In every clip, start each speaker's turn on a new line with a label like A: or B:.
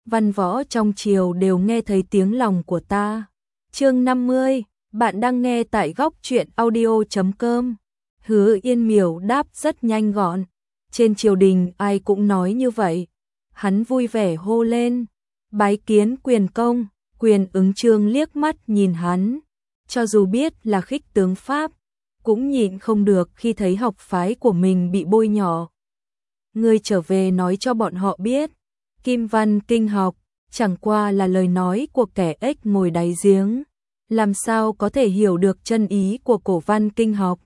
A: văn võ trong triều đều nghe thấy tiếng lòng của ta. Chương 50, bạn đang nghe tại góc truyện audio.com. Hứa Yên Miểu đáp rất nhanh gọn. Trên triều đình ai cũng nói như vậy. Hắn vui vẻ hô lên, bái kiến Quyền công. Quyền Ứng Chương liếc mắt nhìn hắn, cho dù biết là khích tướng Pháp, cũng nhịn không được khi thấy học phái của mình bị bôi nhọ. Ngươi trở về nói cho bọn họ biết, Kim Văn Kinh học chẳng qua là lời nói của kẻ ếch ngồi đáy giếng, làm sao có thể hiểu được chân ý của cổ văn kinh học.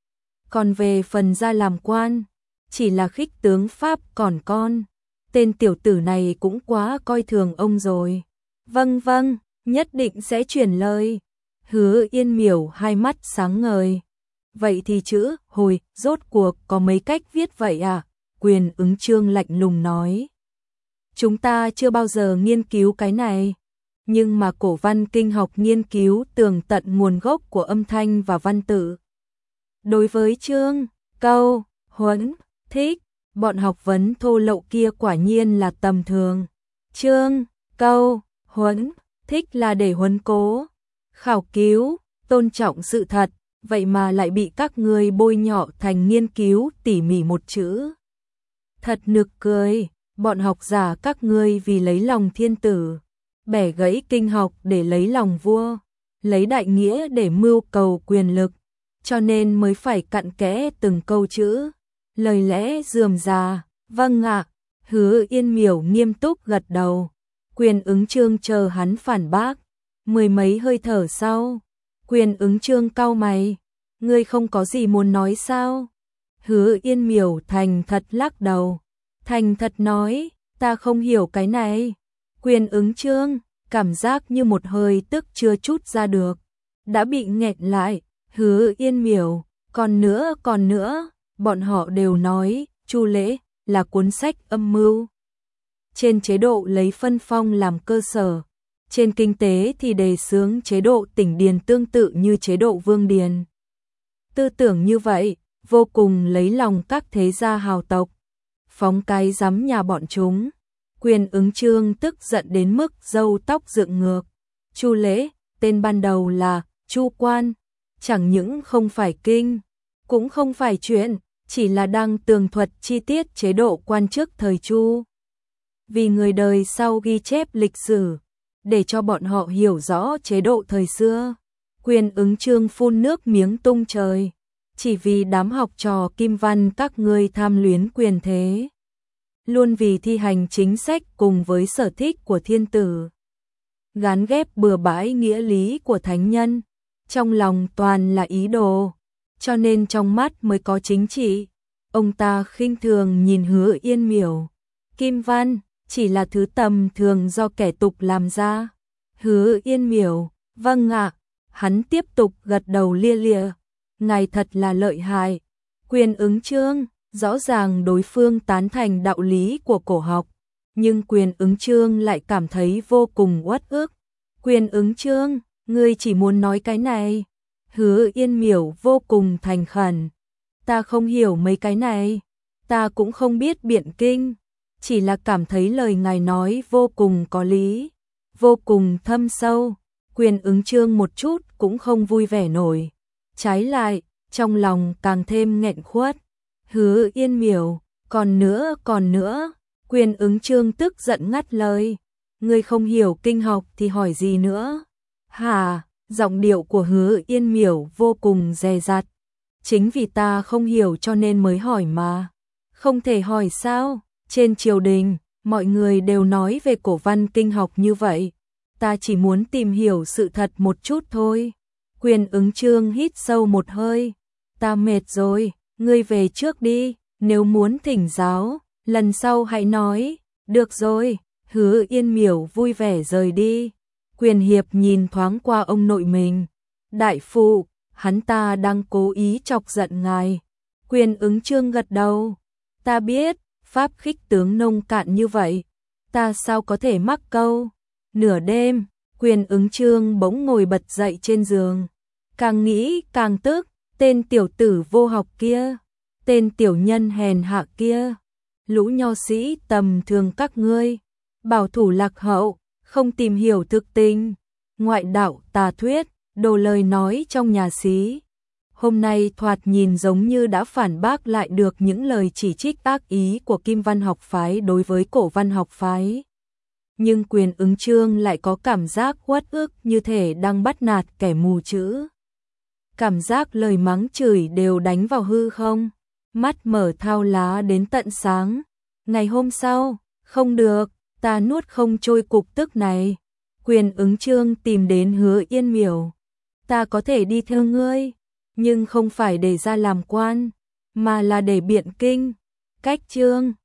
A: Còn về phần ra làm quan, chỉ là khích tướng Pháp còn con, tên tiểu tử này cũng quá coi thường ông rồi. Vâng vâng, nhất định sẽ truyền lời. Hứa Yên Miểu hai mắt sáng ngời. Vậy thì chữ hồi rốt cuộc có mấy cách viết vậy à? Quyền Ứng Chương lạnh lùng nói. Chúng ta chưa bao giờ nghiên cứu cái này, nhưng mà cổ văn kinh học nghiên cứu tường tận nguồn gốc của âm thanh và văn tự. Đối với chương, câu, huấn, thích, bọn học vấn thô lậu kia quả nhiên là tầm thường. Chương, câu, huấn, thích là để huấn cố, khảo cứu, tôn trọng sự thật, vậy mà lại bị các ngươi bôi nhọ thành nghiên cứu tỉ mỉ một chữ. Thật nực cười, bọn học giả các ngươi vì lấy lòng thiên tử, bẻ gãy kinh học để lấy lòng vua, lấy đại nghĩa để mưu cầu quyền lực, cho nên mới phải cặn kẽ từng câu chữ, lời lẽ rườm rà. Vâng ạ. Hứa Yên Miểu nghiêm túc gật đầu. Quyền Ứng Chương chờ hắn phản bác. Mười mấy hơi thở sau, Quyền Ứng Chương cau mày, ngươi không có gì muốn nói sao? Hứa Yên Miểu thành thật lắc đầu, thành thật nói, ta không hiểu cái này. Quyền Ứng Chương cảm giác như một hơi tức chưa trút ra được, đã bị nghẹn lại. Hứa Yên Miểu, còn nữa, bọn họ đều nói Chu Lễ là cuốn sách âm mưu. Trên chế độ lấy phân phong làm cơ sở, trên kinh tế thì đề xướng chế độ tỉnh điền tương tự như chế độ vương điền. Tư tưởng như vậy, vô cùng lấy lòng các thế gia hào tộc, phóng cái rắm nhà bọn chúng. Quyền Ứng Chương tức giận đến mức râu tóc dựng ngược. Chu Lễ, tên ban đầu là Chu Quan, chẳng những không phải kinh, cũng không phải chuyện, chỉ là đang tường thuật chi tiết chế độ quan chức thời Chu. Vì người đời sau ghi chép lịch sử, để cho bọn họ hiểu rõ chế độ thời xưa. Quyền Ứng Chương phun nước miếng tung trời, chỉ vì đám học trò Kim Văn các ngươi tham luyến quyền thế, luôn vì thi hành chính sách cùng với sở thích của thiên tử, gán ghép bừa bãi nghĩa lý của thánh nhân, trong lòng toàn là ý đồ, cho nên trong mắt mới có chính trị. Ông ta khinh thường nhìn Hứa Yên Miểu. Kim Văn chỉ là thứ tầm thường do kẻ tục làm ra. Hứa Yên Miểu, vâng ạ. Hắn tiếp tục gật đầu lia lịa. Ngài thật là lợi hại. Quyền Ứng Chương, rõ ràng đối phương tán thành đạo lý của cổ học, nhưng Quyền Ứng Chương lại cảm thấy vô cùng uất ức. Quyền Ứng Chương, ngươi chỉ muốn nói cái này. Hứa Yên Miểu vô cùng thành khẩn. Ta không hiểu mấy cái này, ta cũng không biết biện kinh, chỉ là cảm thấy lời ngài nói vô cùng có lý, vô cùng thâm sâu. Quyền Ứng Chương một chút cũng không vui vẻ nổi, trái lại, trong lòng càng thêm nghẹn khuất. Hứa Yên Miểu, còn nữa, Quyền Ứng Chương tức giận ngắt lời, ngươi không hiểu kinh học thì hỏi gì nữa? Hả? Giọng điệu của Hứa Yên Miểu vô cùng dè dặt. Chính vì ta không hiểu cho nên mới hỏi mà. Không thể hỏi sao? Trên triều đình, mọi người đều nói về cổ văn kinh học như vậy. Ta chỉ muốn tìm hiểu sự thật một chút thôi. Quyền Ứng Chương hít sâu một hơi. Ta mệt rồi, ngươi về trước đi, nếu muốn thỉnh giáo, lần sau hãy nói. Được rồi, Hứa Yên Miểu vui vẻ rời đi. Quyền Hiệp nhìn thoáng qua ông nội mình. Đại phụ, hắn ta đang cố ý chọc giận ngài. Quyền Ứng Chương gật đầu. Ta biết, pháp khích tướng nông cạn như vậy, ta sao có thể mắc câu. Nửa đêm, Quyền Ứng Chương bỗng ngồi bật dậy trên giường. Càng nghĩ càng tức, tên tiểu tử vô học kia, tên tiểu nhân hèn hạ kia, lũ nho sĩ tầm thường các ngươi, bảo thủ lạc hậu, không tìm hiểu thực tình, ngoại đạo tà thuyết, đồ lời nói trong nhà xí. Hôm nay thoạt nhìn giống như đã phản bác lại được những lời chỉ trích ác ý của Kim Văn học phái đối với Cổ Văn học phái. Nhưng Quyền Ứng Chương lại có cảm giác uất ức như thể đang bắt nạt kẻ mù chữ. Cảm giác lời mắng chửi đều đánh vào hư không, mắt mở thao lá đến tận sáng. Ngày hôm sau, không được, ta nuốt không trôi cục tức này. Quyền Ứng Chương tìm đến Hứa Yên Miểu. Ta có thể đi theo ngươi, nhưng không phải để ra làm quan, mà là để biện kinh. Cách chương